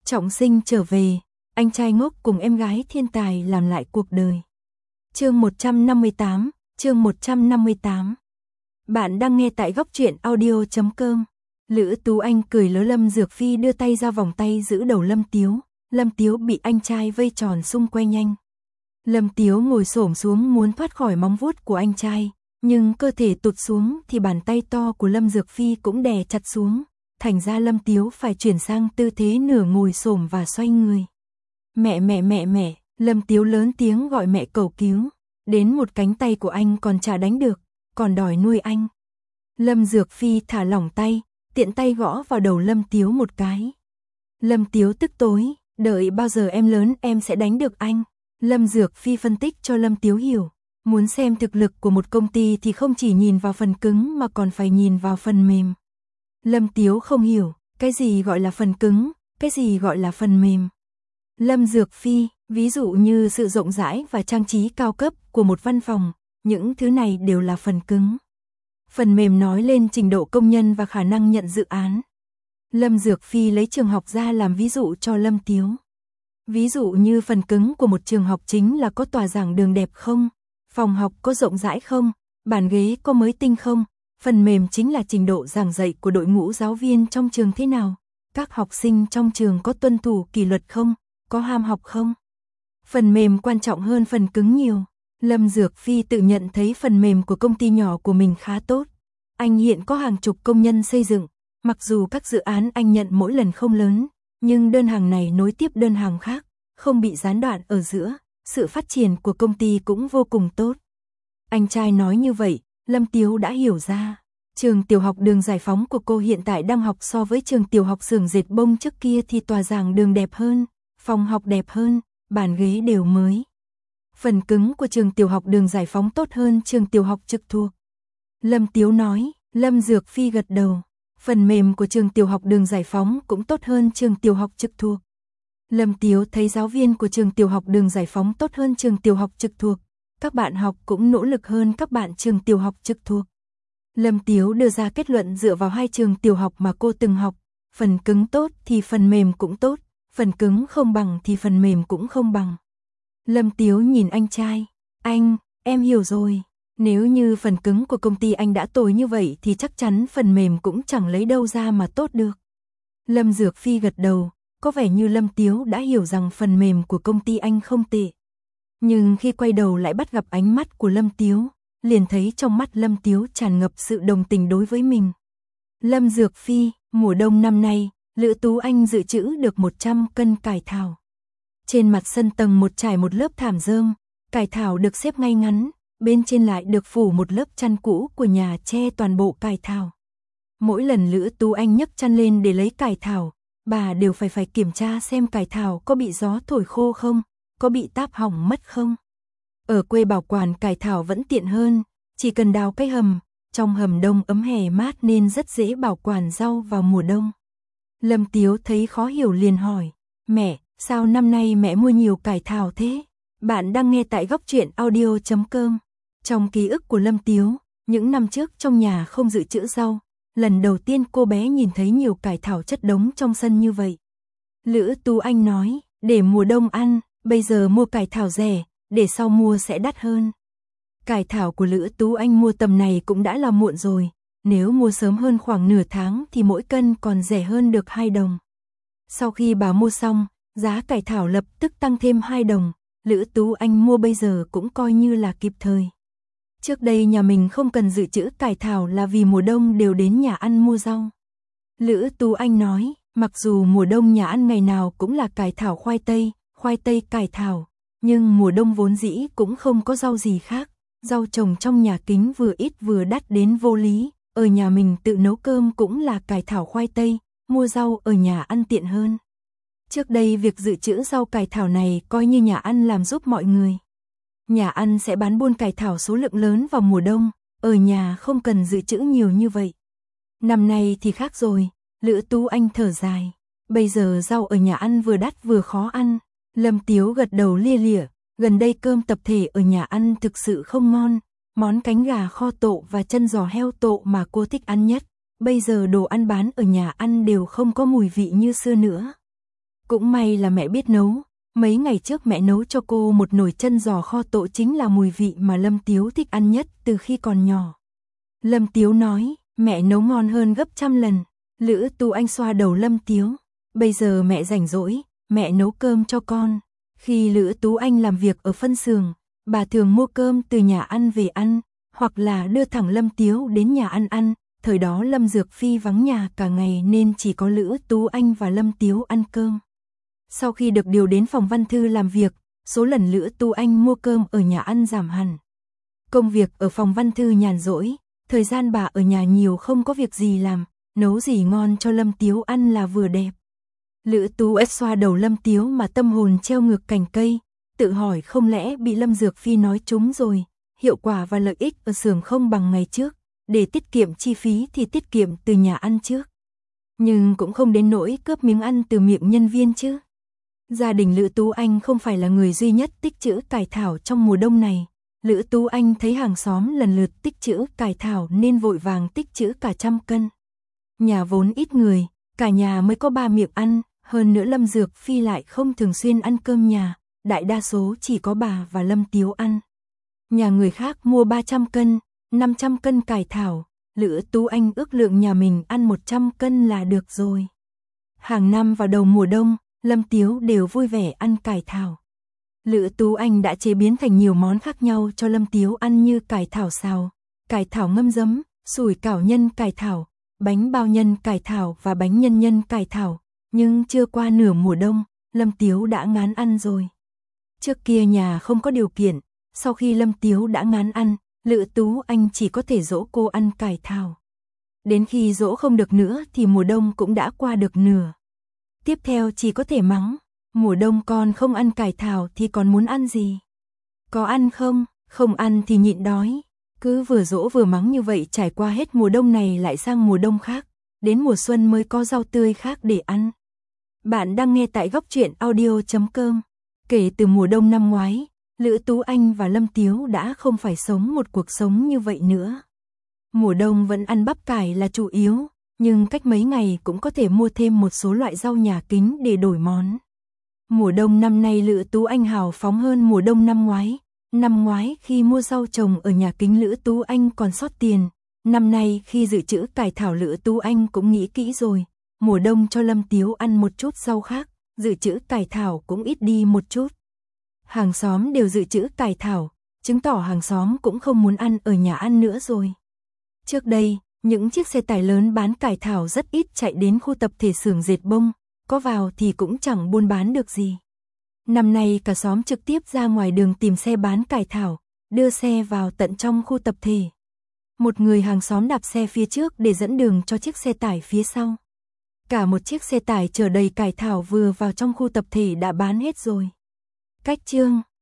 Trọng sinh trở về, anh trai ngốc cùng em gái thiên tài làm lại cuộc đời. Chương 158, chương 158. Bạn đang nghe tại góc truyện audio.com. Lữ Tú Anh cười lớn. Lâm Dược Phi đưa tay ra vòng tay giữ đầu Lâm Tiếu. Lâm Tiếu bị anh trai vây tròn xung quanh nhanh. Lâm Tiếu ngồi xổm xuống muốn thoát khỏi móng vuốt của anh trai, nhưng cơ thể tụt xuống thì bàn tay to của Lâm Dược Phi cũng đè chặt xuống, thành ra Lâm Tiếu phải chuyển sang tư thế nửa ngồi xổm và xoay người. Mẹ, Lâm Tiếu lớn tiếng gọi mẹ cầu cứu, đến một cánh tay của anh còn chả đánh được, còn đòi nuôi anh. Lâm Dược Phi thả lỏng tay, tiện tay gõ vào đầu Lâm Tiếu một cái. Lâm Tiếu tức tối, đợi bao giờ em lớn em sẽ đánh được anh. Lâm Dược Phi phân tích cho Lâm Tiếu hiểu, muốn xem thực lực của một công ty thì không chỉ nhìn vào phần cứng mà còn phải nhìn vào phần mềm. Lâm Tiếu không hiểu, cái gì gọi là phần cứng, cái gì gọi là phần mềm. Lâm Dược Phi, ví dụ như sự rộng rãi và trang trí cao cấp của một văn phòng, những thứ này đều là phần cứng. Phần mềm nói lên trình độ công nhân và khả năng nhận dự án. Lâm Dược Phi lấy trường học ra làm ví dụ cho Lâm Tiếu. Ví dụ như phần cứng của một trường học chính là có tòa giảng đường đẹp không, phòng học có rộng rãi không, bàn ghế có mới tinh không, phần mềm chính là trình độ giảng dạy của đội ngũ giáo viên trong trường thế nào, các học sinh trong trường có tuân thủ kỷ luật không, có ham học không. Phần mềm quan trọng hơn phần cứng nhiều. Lâm Dược Phi tự nhận thấy phần mềm của công ty nhỏ của mình khá tốt. Anh hiện có hàng chục công nhân xây dựng, mặc dù các dự án anh nhận mỗi lần không lớn, nhưng đơn hàng này nối tiếp đơn hàng khác, không bị gián đoạn ở giữa, sự phát triển của công ty cũng vô cùng tốt. Anh trai nói như vậy, Lâm Tiếu đã hiểu ra. Trường tiểu học Đường Giải Phóng của cô hiện tại đang học so với trường tiểu học Xưởng Dệt Bông trước kia thì tòa giảng đường đẹp hơn, phòng học đẹp hơn, bàn ghế đều mới. Phần cứng của trường tiểu học Đường Giải Phóng tốt hơn trường tiểu học trực thuộc. Lâm Tiếu nói. Lâm Dược Phi gật đầu. Phần mềm của trường tiểu học Đường Giải Phóng cũng tốt hơn trường tiểu học trực thuộc. Lâm Tiếu thấy giáo viên của trường tiểu học Đường Giải Phóng tốt hơn trường tiểu học trực thuộc. Các bạn học cũng nỗ lực hơn các bạn trường tiểu học trực thuộc. Lâm Tiếu đưa ra kết luận dựa vào hai trường tiểu học mà cô từng học. Phần cứng tốt thì phần mềm cũng tốt, phần cứng không bằng thì phần mềm cũng không bằng. Lâm Tiếu nhìn anh trai. Anh, em hiểu rồi. Nếu như phần cứng của công ty anh đã tồi như vậy thì chắc chắn phần mềm cũng chẳng lấy đâu ra mà tốt được. Lâm Dược Phi gật đầu, có vẻ như Lâm Tiếu đã hiểu rằng phần mềm của công ty anh không tệ. Nhưng khi quay đầu lại bắt gặp ánh mắt của Lâm Tiếu, liền thấy trong mắt Lâm Tiếu tràn ngập sự đồng tình đối với mình. Lâm Dược Phi, mùa đông năm nay, Lữ Tú Anh dự trữ được 100 cân cải thảo. Trên mặt sân tầng một trải một lớp thảm rơm, cải thảo được xếp ngay ngắn, bên trên lại được phủ một lớp chăn cũ của nhà che toàn bộ cải thảo. Mỗi lần Lữ Tú Anh nhấc chăn lên để lấy cải thảo, bà đều phải kiểm tra xem cải thảo có bị gió thổi khô không, có bị táp hỏng mất không. Ở quê bảo quản cải thảo vẫn tiện hơn, chỉ cần đào cái hầm, trong hầm đông ấm hè mát nên rất dễ bảo quản rau vào mùa đông. Lâm Tiếu thấy khó hiểu liền hỏi, mẹ, sao năm nay mẹ mua nhiều cải thảo thế? Bạn đang nghe tại góc truyện audio.com. Trong ký ức của Lâm Tiếu, những năm trước trong nhà không dự trữ rau, lần đầu tiên cô bé nhìn thấy nhiều cải thảo chất đống trong sân như vậy. Lữ Tú Anh nói, để mùa đông ăn, bây giờ mua cải thảo rẻ, để sau mua sẽ đắt hơn. Cải thảo của Lữ Tú Anh mua tầm này cũng đã là muộn rồi, nếu mua sớm hơn khoảng nửa tháng thì mỗi cân còn rẻ hơn được 2 đồng. Sau khi bà mua xong, giá cải thảo lập tức tăng thêm 2 đồng, Lữ Tú Anh mua bây giờ cũng coi như là kịp thời. Trước đây nhà mình không cần dự trữ cải thảo là vì mùa đông đều đến nhà ăn mua rau. Lữ Tú Anh nói, mặc dù mùa đông nhà ăn ngày nào cũng là cải thảo khoai tây cải thảo, nhưng mùa đông vốn dĩ cũng không có rau gì khác. Rau trồng trong nhà kính vừa ít vừa đắt đến vô lý, ở nhà mình tự nấu cơm cũng là cải thảo khoai tây, mua rau ở nhà ăn tiện hơn. Trước đây việc dự trữ rau cải thảo này coi như nhà ăn làm giúp mọi người. Nhà ăn sẽ bán buôn cải thảo số lượng lớn vào mùa đông, ở nhà không cần dự trữ nhiều như vậy. Năm nay thì khác rồi, Lữ Tú Anh thở dài. Bây giờ rau ở nhà ăn vừa đắt vừa khó ăn. Lâm Tiếu gật đầu lia lịa, gần đây cơm tập thể ở nhà ăn thực sự không ngon. Món cánh gà kho tộ và chân giò heo tộ mà cô thích ăn nhất. Bây giờ đồ ăn bán ở nhà ăn đều không có mùi vị như xưa nữa. Cũng may là mẹ biết nấu, mấy ngày trước mẹ nấu cho cô một nồi chân giò kho tộ chính là mùi vị mà Lâm Tiếu thích ăn nhất từ khi còn nhỏ. Lâm Tiếu nói, mẹ nấu ngon hơn gấp trăm lần. Lữ Tú Anh xoa đầu Lâm Tiếu, bây giờ mẹ rảnh rỗi, mẹ nấu cơm cho con. Khi Lữ Tú Anh làm việc ở phân xưởng, bà thường mua cơm từ nhà ăn về ăn, hoặc là đưa thẳng Lâm Tiếu đến nhà ăn. Thời đó Lâm Dược Phi vắng nhà cả ngày nên chỉ có Lữ Tú Anh và Lâm Tiếu ăn cơm. Sau khi được điều đến phòng văn thư làm việc, số lần Lữ Tú Anh mua cơm ở nhà ăn giảm hẳn. Công việc ở phòng văn thư nhàn rỗi, thời gian bà ở nhà nhiều không có việc gì làm, nấu gì ngon cho Lâm Tiếu ăn là vừa đẹp. Lữ Tú Anh xoa đầu Lâm Tiếu mà tâm hồn treo ngược cành cây, tự hỏi không lẽ bị Lâm Dược Phi nói trúng rồi, hiệu quả và lợi ích ở xưởng không bằng ngày trước, để tiết kiệm chi phí thì tiết kiệm từ nhà ăn trước. Nhưng cũng không đến nỗi cướp miếng ăn từ miệng nhân viên chứ. Gia đình Lữ Tú Anh không phải là người duy nhất tích trữ cải thảo trong mùa đông này. Lữ Tú Anh thấy hàng xóm lần lượt tích trữ cải thảo nên vội vàng tích trữ cả 100 cân. Nhà vốn ít người, cả nhà mới có 3 miệng ăn, hơn nữa Lâm Dược Phi lại không thường xuyên ăn cơm nhà, đại đa số chỉ có bà và Lâm Tiếu ăn. Nhà người khác mua 300 cân, 500 cân cải thảo, Lữ Tú Anh ước lượng nhà mình ăn 100 cân là được rồi. Hàng năm vào đầu mùa đông, Lâm Tiếu đều vui vẻ ăn cải thảo. Lữ Tú Anh đã chế biến thành nhiều món khác nhau cho Lâm Tiếu ăn như cải thảo xào, cải thảo ngâm giấm, sủi cảo nhân cải thảo, bánh bao nhân cải thảo và bánh nhân nhân cải thảo. Nhưng chưa qua nửa mùa đông, Lâm Tiếu đã ngán ăn rồi. Trước kia nhà không có điều kiện, sau khi Lâm Tiếu đã ngán ăn, Lữ Tú Anh chỉ có thể dỗ cô ăn cải thảo. Đến khi dỗ không được nữa thì mùa đông cũng đã qua được nửa. Tiếp theo chỉ có thể mắng, mùa đông con không ăn cải thảo thì còn muốn ăn gì? Có ăn không? Không ăn thì nhịn đói. Cứ vừa dỗ vừa mắng như vậy trải qua hết mùa đông này lại sang mùa đông khác, đến mùa xuân mới có rau tươi khác để ăn. Bạn đang nghe tại góc truyện audio.com. Kể từ mùa đông năm ngoái, Lữ Tú Anh và Lâm Tiếu đã không phải sống một cuộc sống như vậy nữa. Mùa đông vẫn ăn bắp cải là chủ yếu, nhưng cách mấy ngày cũng có thể mua thêm một số loại rau nhà kính để đổi món. Mùa đông năm nay Lữ Tú Anh hào phóng hơn mùa đông năm ngoái. Năm ngoái khi mua rau trồng ở nhà kính Lữ Tú Anh còn sót tiền. Năm nay khi dự trữ cải thảo Lữ Tú Anh cũng nghĩ kỹ rồi. Mùa đông cho Lâm Tiếu ăn một chút rau khác, dự trữ cải thảo cũng ít đi một chút. Hàng xóm đều dự trữ cải thảo, chứng tỏ hàng xóm cũng không muốn ăn ở nhà ăn nữa rồi. Trước đây, những chiếc xe tải lớn bán cải thảo rất ít chạy đến khu tập thể xưởng dệt bông, có vào thì cũng chẳng buôn bán được gì. Năm nay cả xóm trực tiếp ra ngoài đường tìm xe bán cải thảo, đưa xe vào tận trong khu tập thể. Một người hàng xóm đạp xe phía trước để dẫn đường cho chiếc xe tải phía sau. Cả một chiếc xe tải chở đầy cải thảo vừa vào trong khu tập thể đã bán hết rồi. Cách chương